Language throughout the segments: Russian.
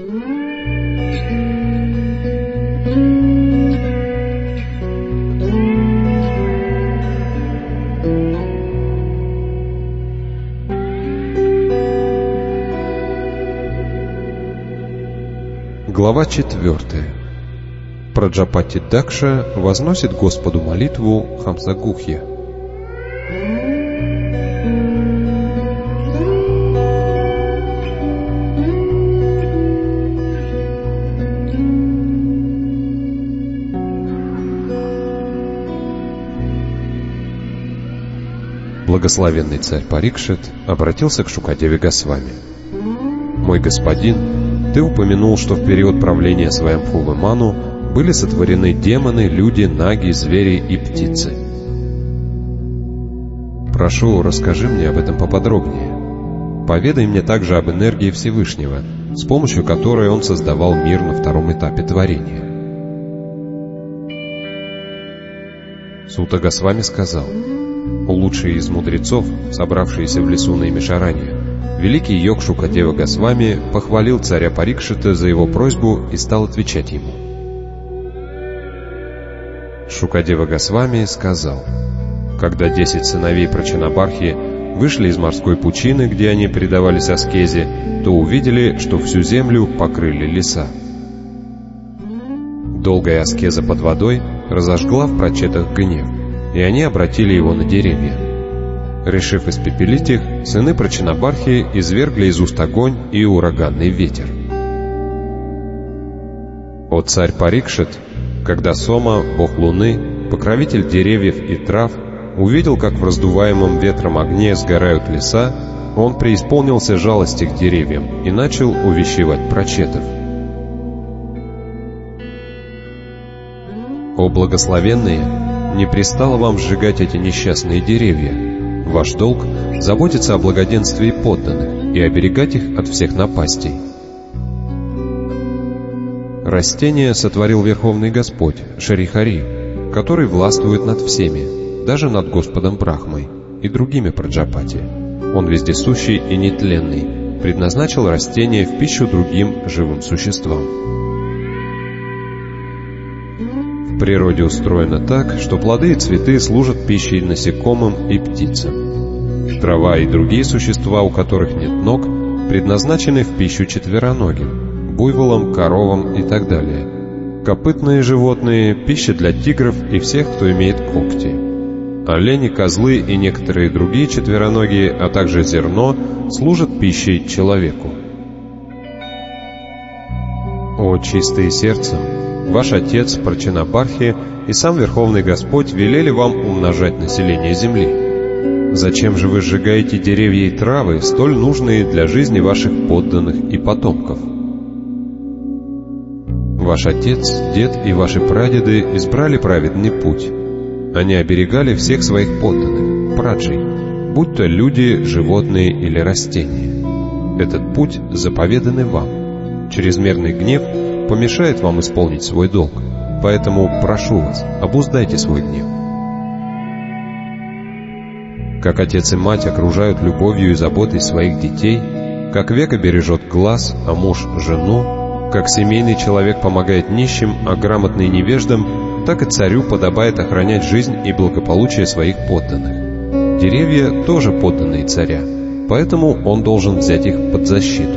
Глава 4. Праджапати Дакша возносит Господу молитву Хамсагухья. Благословенный царь Парикшит обратился к Шукадеве Госвами. «Мой господин, ты упомянул, что в период правления Сваямбхувы Ману были сотворены демоны, люди, наги, звери и птицы. Прошу, расскажи мне об этом поподробнее. Поведай мне также об энергии Всевышнего, с помощью которой он создавал мир на втором этапе творения». Сута Госвами сказал: «Лучшие из мудрецов, собравшиеся в лесу Наймишаране, великий йог Шукадева Госвами похвалил царя Парикшита за его просьбу и стал отвечать ему. Шукадева Госвами сказал: когда 10 сыновей Прачанабархи вышли из морской пучины, где они предавались аскезе, то увидели, что всю землю покрыли леса. Долгая аскеза под водой разожгла в прачетах гнев, и они обратили его на деревья. Решив испепелить их, сыны Прачанабархи извергли из уст огонь и ураганный ветер. О царь Парикшит, когда Сома, бог луны, покровитель деревьев и трав, увидел, как в раздуваемом ветром огне сгорают леса, он преисполнился жалости к деревьям и начал увещевать прачетов. О благословенные, не пристало вам сжигать эти несчастные деревья. Ваш долг — заботиться о благоденствии подданных и оберегать их от всех напастей. Растения сотворил Верховный Господь, Шарихари, который властвует над всеми, даже над Господом Брахмой и другими Праджапати. Он вездесущий и нетленный, предназначил растения в пищу другим живым существам. В природе устроено так, что плоды и цветы служат пищей насекомым и птицам. Трава и другие существа, у которых нет ног, предназначены в пищу четвероногим, буйволам, коровам и так далее. Копытные животные — пища для тигров и всех, кто имеет когти. Олени, козлы и некоторые другие четвероногие, а также зерно, служат пищей человеку. О чистые сердцем! Ваш отец Прачанабархи и сам Верховный Господь велели вам умножать население земли. Зачем же вы сжигаете деревья и травы, столь нужные для жизни ваших подданных и потомков? Ваш отец, дед и ваши прадеды избрали праведный путь. Они оберегали всех своих подданных, праджей, будь то люди, животные или растения. Этот путь заповедан и вам. Чрезмерный гнев помешает вам исполнить свой долг, поэтому прошу вас, обуздайте свой гнев. Как отец и мать окружают любовью и заботой своих детей, как века бережет глаз, а муж — жену, как семейный человек помогает нищим, а грамотный невеждам, так и царю подобает охранять жизнь и благополучие своих подданных. Деревья тоже подданные царя, поэтому он должен взять их под защиту.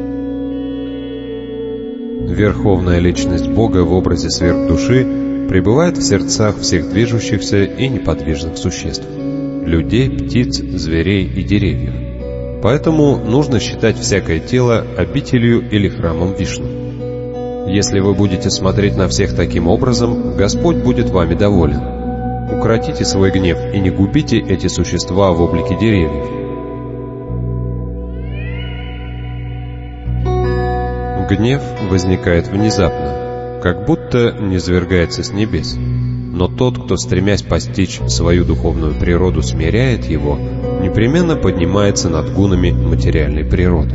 Верховная личность Бога в образе сверхдуши пребывает в сердцах всех движущихся и неподвижных существ — людей, птиц, зверей и деревьев. Поэтому нужно считать всякое тело обителью или храмом Вишну. Если вы будете смотреть на всех таким образом, Господь будет вами доволен. Укротите свой гнев и не губите эти существа в облике деревьев. Гнев возникает внезапно, как будто низвергается с небес. Но тот, кто, стремясь постичь свою духовную природу, смиряет его, непременно поднимается над гунами материальной природы.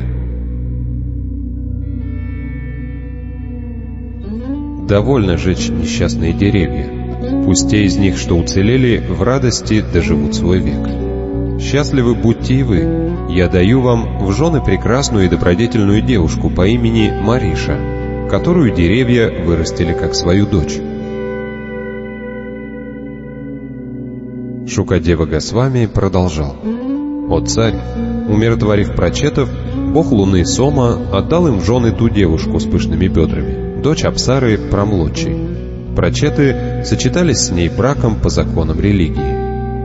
Довольно жечь несчастные деревья. Пусть те из них, что уцелели, в радости доживут свой век. счастливы будьте и вы. Я даю вам в жены прекрасную и добродетельную девушку по имени Мариша, которую деревья вырастили как свою дочь». Шукадева Госвами продолжал: «О царь, умиротворив прачетов, бог луны Сома отдал им в жены ту девушку с пышными бедрами, дочь Апсары Прамлочи. Прачеты сочетались с ней браком по законам религии.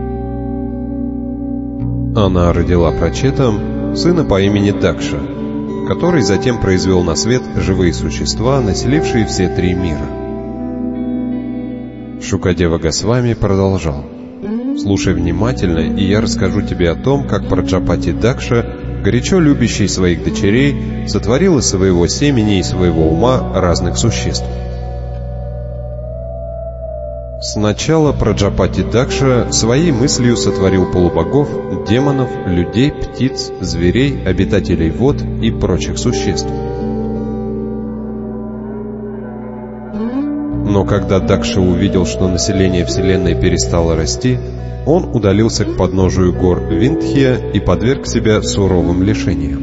Она родила прачетам сына по имени Дакша, который затем произвел на свет живые существа, населившие все 3 мира». Шукадева Госвами продолжал: «Слушай внимательно, и я расскажу тебе о том, как Праджапати Дакша, горячо любящий своих дочерей, сотворил из своего семени и своего ума разных существ. Сначала Праджапати Дакша своей мыслью сотворил полубогов, демонов, людей, птиц, зверей, обитателей вод и прочих существ. Но когда Дакша увидел, что население Вселенной перестало расти, он удалился к подножию гор Виндхья и подверг себя суровым лишениям.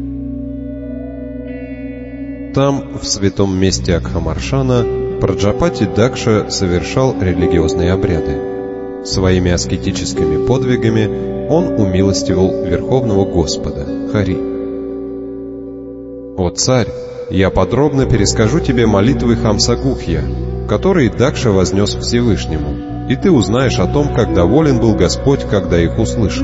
Там, в святом месте Акхамаршана, Праджапати Дакша совершал религиозные обряды. Своими аскетическими подвигами он умилостивил Верховного Господа, Хари. «О царь, я подробно перескажу тебе молитвы Хамсагухья, которые Дакша вознес Всевышнему, и ты узнаешь о том, как доволен был Господь, когда их услышал».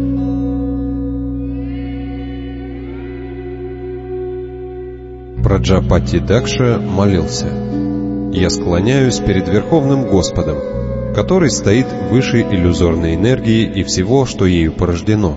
Праджапати Дакша молился: «Я склоняюсь перед Верховным Господом, который стоит выше иллюзорной энергии и всего, что ею порождено.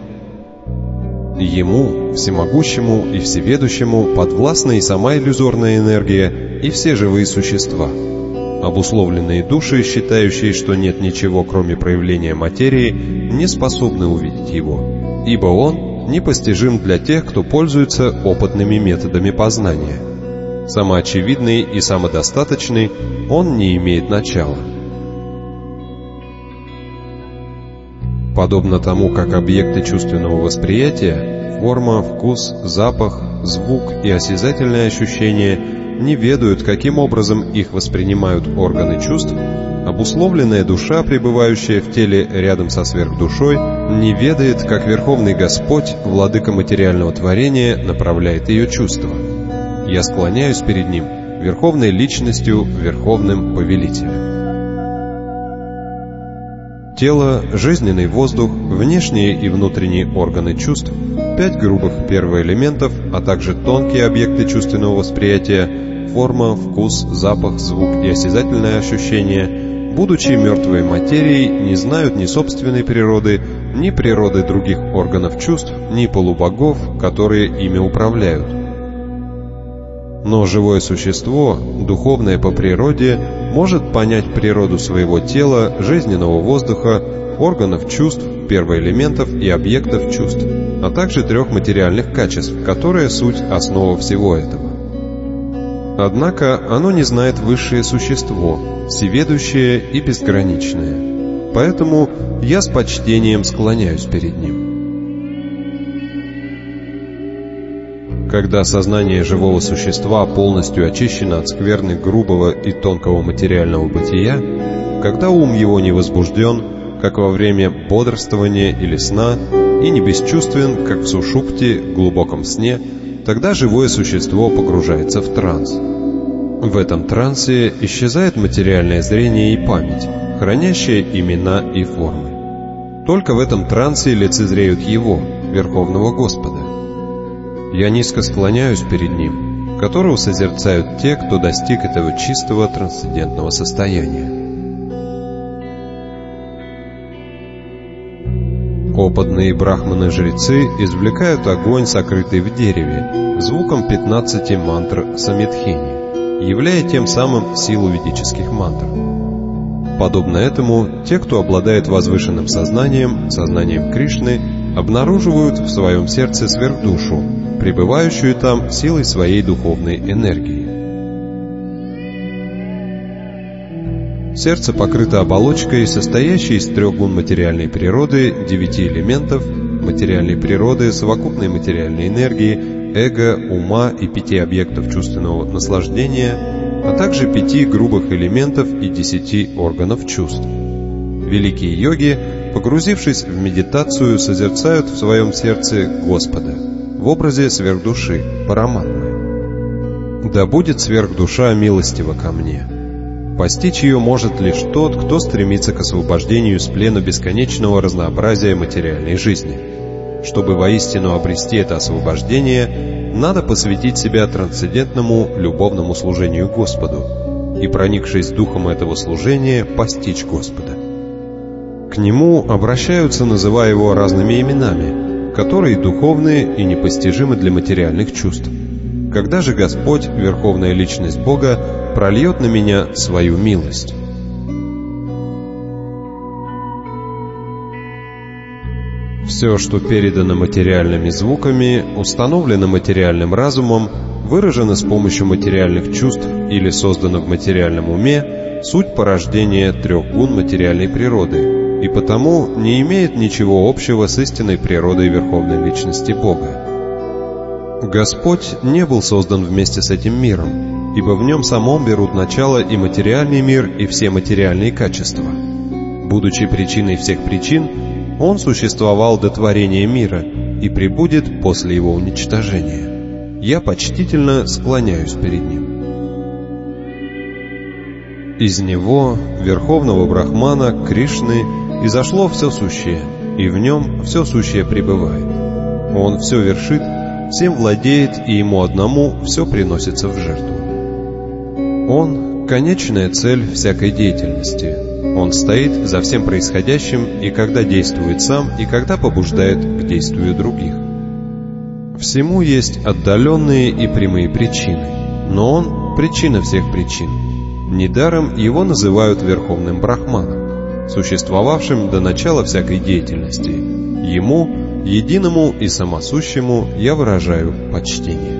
Ему, всемогущему и всеведущему, подвластна и сама иллюзорная энергия, и все живые существа. Обусловленные души, считающие, что нет ничего, кроме проявления материи, не способны увидеть его, ибо он непостижим для тех, кто пользуется опытными методами познания. Самоочевидный и самодостаточный, он не имеет начала. Подобно тому, как объекты чувственного восприятия, форма, вкус, запах, звук и осязательные ощущения не ведают, каким образом их воспринимают органы чувств, обусловленная душа, пребывающая в теле рядом со сверхдушой, не ведает, как Верховный Господь, владыка материального творения, направляет ее чувства. Я склоняюсь перед Ним, Верховной Личностью, Верховным Повелителем». Тело, жизненный воздух, внешние и внутренние органы чувств, 5 грубых первоэлементов, а также тонкие объекты чувственного восприятия, форма, вкус, запах, звук и осязательное ощущение, будучи мертвой материей, не знают ни собственной природы, ни природы других органов чувств, ни полубогов, которые ими управляют. Но живое существо, духовное по природе, может понять природу своего тела, жизненного воздуха, органов чувств, первоэлементов и объектов чувств, а также 3 материальных качеств, которые суть основа всего этого. Однако оно не знает высшее существо, всеведущее и безграничное. Поэтому я с почтением склоняюсь перед Ним. Когда сознание живого существа полностью очищено от скверны грубого и тонкого материального бытия, когда ум его не возбужден, как во время бодрствования или сна, и не бесчувствен, как в сушупте, глубоком сне, тогда живое существо погружается в транс. В этом трансе исчезает материальное зрение и память, хранящие имена и формы. Только в этом трансе лицезреют Его, Верховного Господа. Я низко склоняюсь перед Ним, которого созерцают те, кто достиг этого чистого трансцендентного состояния. Опытные брахманы-жрецы извлекают огонь, сокрытый в дереве, звуком 15 мантр Самитхини, являя тем самым силу ведических мантр. Подобно этому, те, кто обладает возвышенным сознанием, сознанием Кришны, обнаруживают в своем сердце сверхдушу, пребывающую там силой своей духовной энергии. Сердце покрыто оболочкой, состоящей из 3 гун материальной природы, 9 элементов материальной природы, совокупной материальной энергии, эго, ума и 5 объектов чувственного наслаждения, а также 5 грубых элементов и 10 органов чувств. Великие йоги, погрузившись в медитацию, созерцают в своем сердце Господа в образе сверхдуши, Параматмы. «Да будет сверхдуша милостива ко мне». Постичь ее может лишь тот, кто стремится к освобождению из плена бесконечного разнообразия материальной жизни. Чтобы воистину обрести это освобождение, надо посвятить себя трансцендентному любовному служению Господу и, проникшись духом этого служения, постичь Господа. К Нему обращаются, называя Его разными именами, которые духовны и непостижимы для материальных чувств. Когда же Господь, Верховная Личность Бога, прольет на меня свою милость? Все, что передано материальными звуками, установлено материальным разумом, выражено с помощью материальных чувств или создано в материальном уме, суть порождения 3 гун материальной природы, и потому не имеет ничего общего с истинной природой Верховной Личности Бога. Господь не был создан вместе с этим миром, ибо в нем самом берут начало и материальный мир, и все материальные качества. Будучи причиной всех причин, Он существовал до творения мира и пребудет после его уничтожения. Я почтительно склоняюсь перед Ним. Из Него, Верховного Брахмана, Кришны, изошло все сущее, и в Нем все сущее пребывает. Он все вершит, всем владеет, и Ему одному все приносится в жертву. Он — конечная цель всякой деятельности. Он стоит за всем происходящим и когда действует сам, и когда побуждает к действию других. Всему есть отдаленные и прямые причины, но Он — причина всех причин. Недаром Его называют Верховным Брахманом, существовавшим до начала всякой деятельности. Ему, единому и самосущему, я выражаю почтение.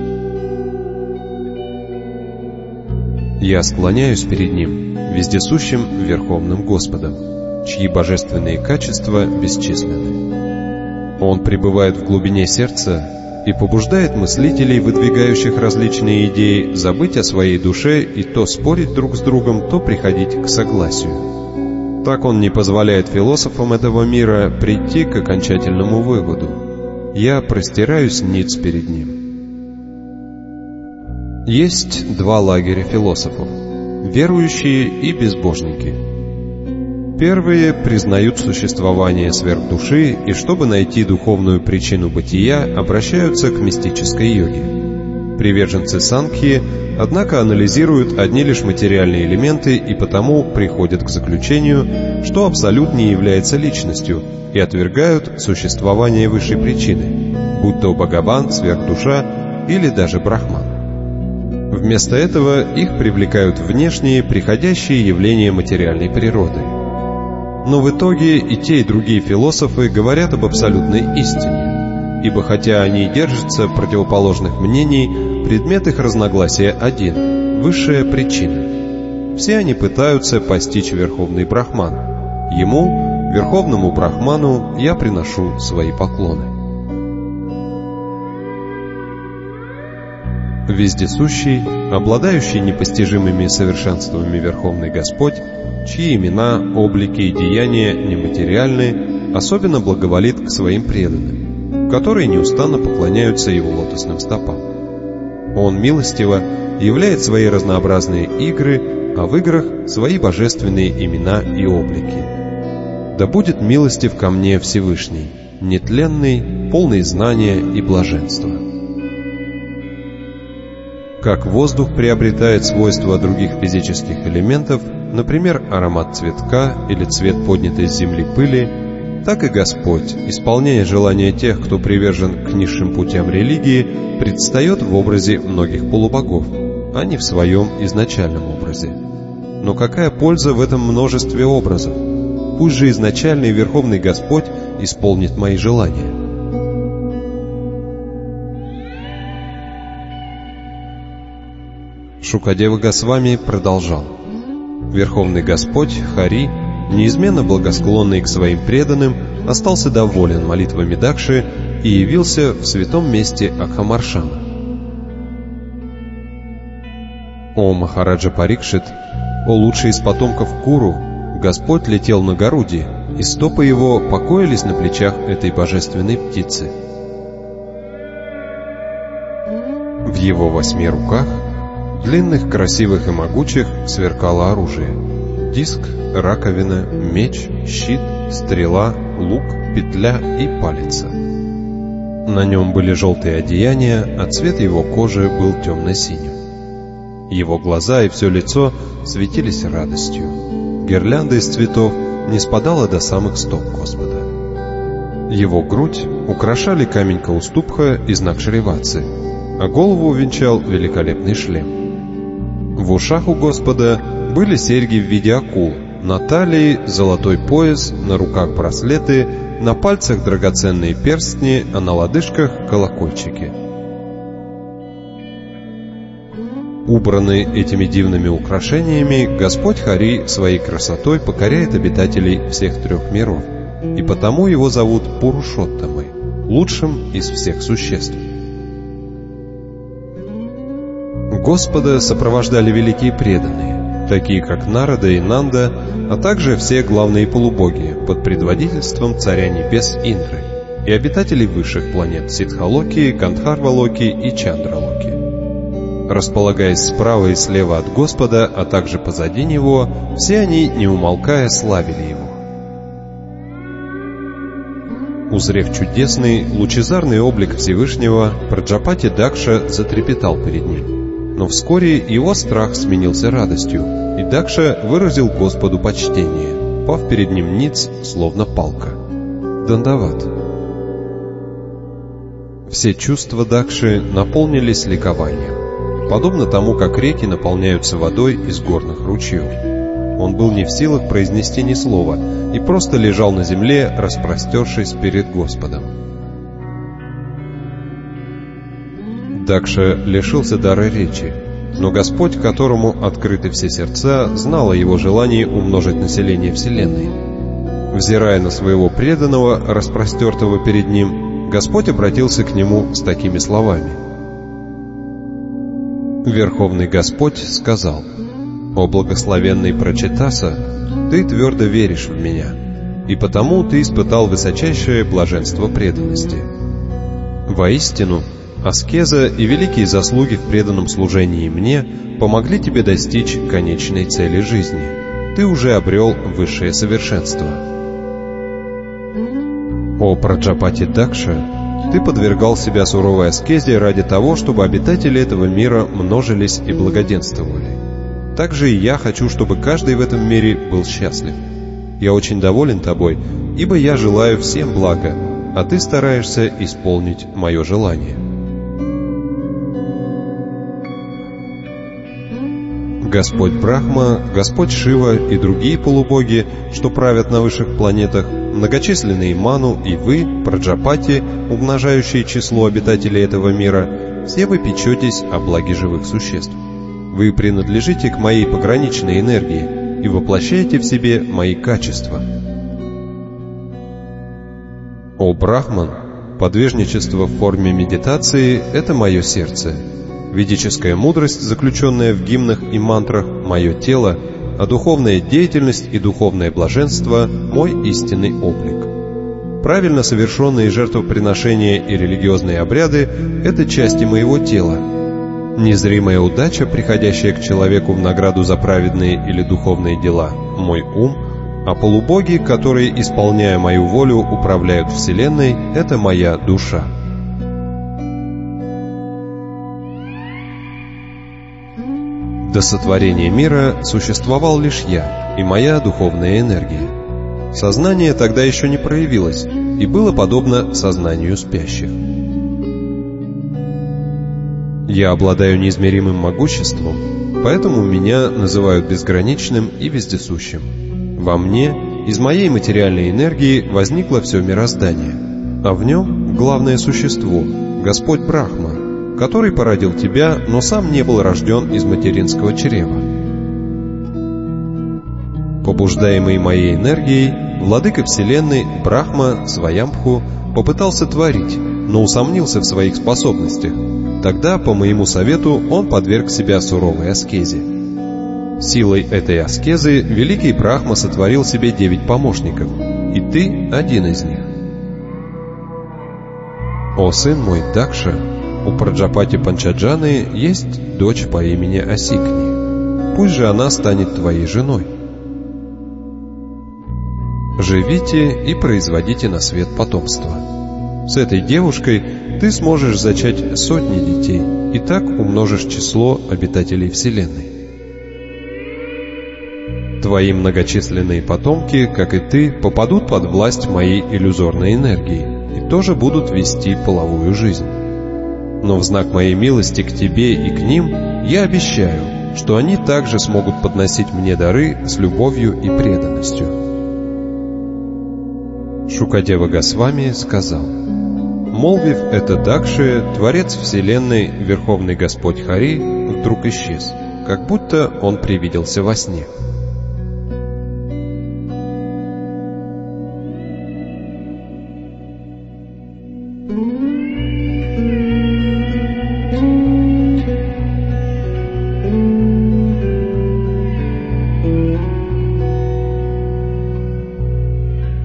Я склоняюсь перед Ним, вездесущим Верховным Господом, чьи божественные качества бесчисленны. Он пребывает в глубине сердца и побуждает мыслителей, выдвигающих различные идеи, забыть о своей душе и то спорить друг с другом, то приходить к согласию. Так Он не позволяет философам этого мира прийти к окончательному выводу. Я простираюсь ниц перед Ним. Есть 2 лагеря философов – верующие и безбожники. Первые признают существование сверхдуши и, чтобы найти духовную причину бытия, обращаются к мистической йоге. Приверженцы Сангхи, однако, анализируют одни лишь материальные элементы и потому приходят к заключению, что Абсолют не является личностью, и отвергают существование высшей причины, будь то Бхагаван, сверхдуша или даже Брахман. Вместо этого их привлекают внешние, приходящие явления материальной природы. Но в итоге и те, и другие философы говорят об абсолютной истине, ибо хотя они и держатся противоположных мнений, предмет их разногласия один – высшая причина. Все они пытаются постичь Верховный Брахман. Ему, Верховному Брахману, я приношу свои поклоны. Вездесущий, обладающий непостижимыми совершенствами Верховный Господь, чьи имена, облики и деяния нематериальны, особенно благоволит к своим преданным, которые неустанно поклоняются Его лотосным стопам. Он милостиво являет свои разнообразные игры, а в играх свои божественные имена и облики. Да будет милостив ко мне Всевышний, нетленный, полный знания и блаженства. Как воздух приобретает свойства других физических элементов, например, аромат цветка или цвет поднятой с земли пыли, так и Господь, исполняя желания тех, кто привержен к низшим путям религии, предстает в образе многих полубогов, а не в своем изначальном образе. Но какая польза в этом множестве образов? Пусть же изначальный Верховный Господь исполнит мои желания. Шукадева Госвами продолжал. Верховный Господь Хари, неизменно благосклонный к своим преданным, остался доволен молитвами Дакши и явился в святом месте Акхамаршана. О Махараджа Парикшит, о лучший из потомков Куру, Господь летел на Гаруди, и стопы его покоились на плечах этой божественной птицы. В его 8 руках, длинных, красивых и могучих, сверкало оружие: диск, раковина, меч, щит, стрела, лук, петля и палица. На нем были желтые одеяния, а цвет его кожи был темно-синим. Его глаза и все лицо светились радостью. Гирлянда из цветов не спадала до самых стоп Господа. Его грудь украшали камень Каустубха и знак Шриватсы, а голову увенчал великолепный шлем. В ушах у Господа были серьги в виде акул, на талии золотой пояс, на руках браслеты, на пальцах драгоценные перстни, а на лодыжках колокольчики. Убранный этими дивными украшениями, Господь Хари своей красотой покоряет обитателей всех 3 миров, и потому его зовут Пурушоттамой, лучшим из всех существ. Господа сопровождали великие преданные, такие как Нарада и Нанда, а также все главные полубоги под предводительством Царя Небес Индры и обитателей высших планет Сидхалоки, Гандхарвалоки и Чандралоки. Располагаясь справа и слева от Господа, а также позади Него, все они, не умолкая, славили Его. Узрев чудесный, лучезарный облик Всевышнего, Праджапати Дакша затрепетал перед Ним. Но вскоре его страх сменился радостью, и Дакша выразил Господу почтение, пав перед Ним ниц, словно палка. Дандават. Все чувства Дакши наполнились ликованием, подобно тому, как реки наполняются водой из горных ручьев. Он был не в силах произнести ни слова и просто лежал на земле, распростершись перед Господом. Дакша лишился дара речи, но Господь, которому открыты все сердца, знал о его желании умножить население Вселенной. Взирая на своего преданного, распростертого перед ним, Господь обратился к нему с такими словами. Верховный Господь сказал: «О благословенный Прачитаса, ты твердо веришь в меня, и потому ты испытал высочайшее блаженство преданности. Воистину, аскеза и великие заслуги в преданном служении мне помогли тебе достичь конечной цели жизни. Ты уже обрел высшее совершенство. О Праджапати Дакша, ты подвергал себя суровой аскезе ради того, чтобы обитатели этого мира множились и благоденствовали. Также и я хочу, чтобы каждый в этом мире был счастлив. Я очень доволен тобой, ибо я желаю всем блага, а ты стараешься исполнить мое желание». Господь Брахма, Господь Шива и другие полубоги, что правят на высших планетах, многочисленные Ману и вы, Праджапати, умножающие число обитателей этого мира, все вы печетесь о благе живых существ. Вы принадлежите к моей пограничной энергии и воплощаете в себе мои качества. О Брахман, подвижничество в форме медитации – это мое сердце. Ведическая мудрость, заключенная в гимнах и мантрах, мое тело, а духовная деятельность и духовное блаженство – мой истинный облик. Правильно совершенные жертвоприношения и религиозные обряды – это части моего тела. Незримая удача, приходящая к человеку в награду за праведные или духовные дела – мой ум, а полубоги, которые, исполняя мою волю, управляют Вселенной – это моя душа. До сотворения мира существовал лишь я и моя духовная энергия. Сознание тогда еще не проявилось и было подобно сознанию спящих. Я обладаю неизмеримым могуществом, поэтому меня называют безграничным и вездесущим. Во мне, из моей материальной энергии, возникло все мироздание, а в нем главное существо, Господь Брахма, который породил тебя, но сам не был рожден из материнского чрева. Побуждаемый моей энергией, владыка Вселенной Брахма Сваямбху попытался творить, но усомнился в своих способностях. Тогда, по моему совету, он подверг себя суровой аскезе. Силой этой аскезы великий Брахма сотворил себе 9 помощников, и ты один из них. О сын мой Дакша, у Праджапати Панчаджаны есть дочь по имени Асикни. Пусть же она станет твоей женой. Живите и производите на свет потомство. С этой девушкой ты сможешь зачать сотни детей, и так умножишь число обитателей Вселенной. Твои многочисленные потомки, как и ты, попадут под власть моей иллюзорной энергии и тоже будут вести половую жизнь. Но в знак моей милости к тебе и к ним я обещаю, что они также смогут подносить мне дары с любовью и преданностью. Шукадева Госвами сказал: молвив это Дакше, Творец Вселенной, Верховный Господь Хари, вдруг исчез, как будто он привиделся во сне.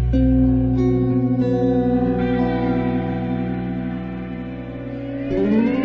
Thank you.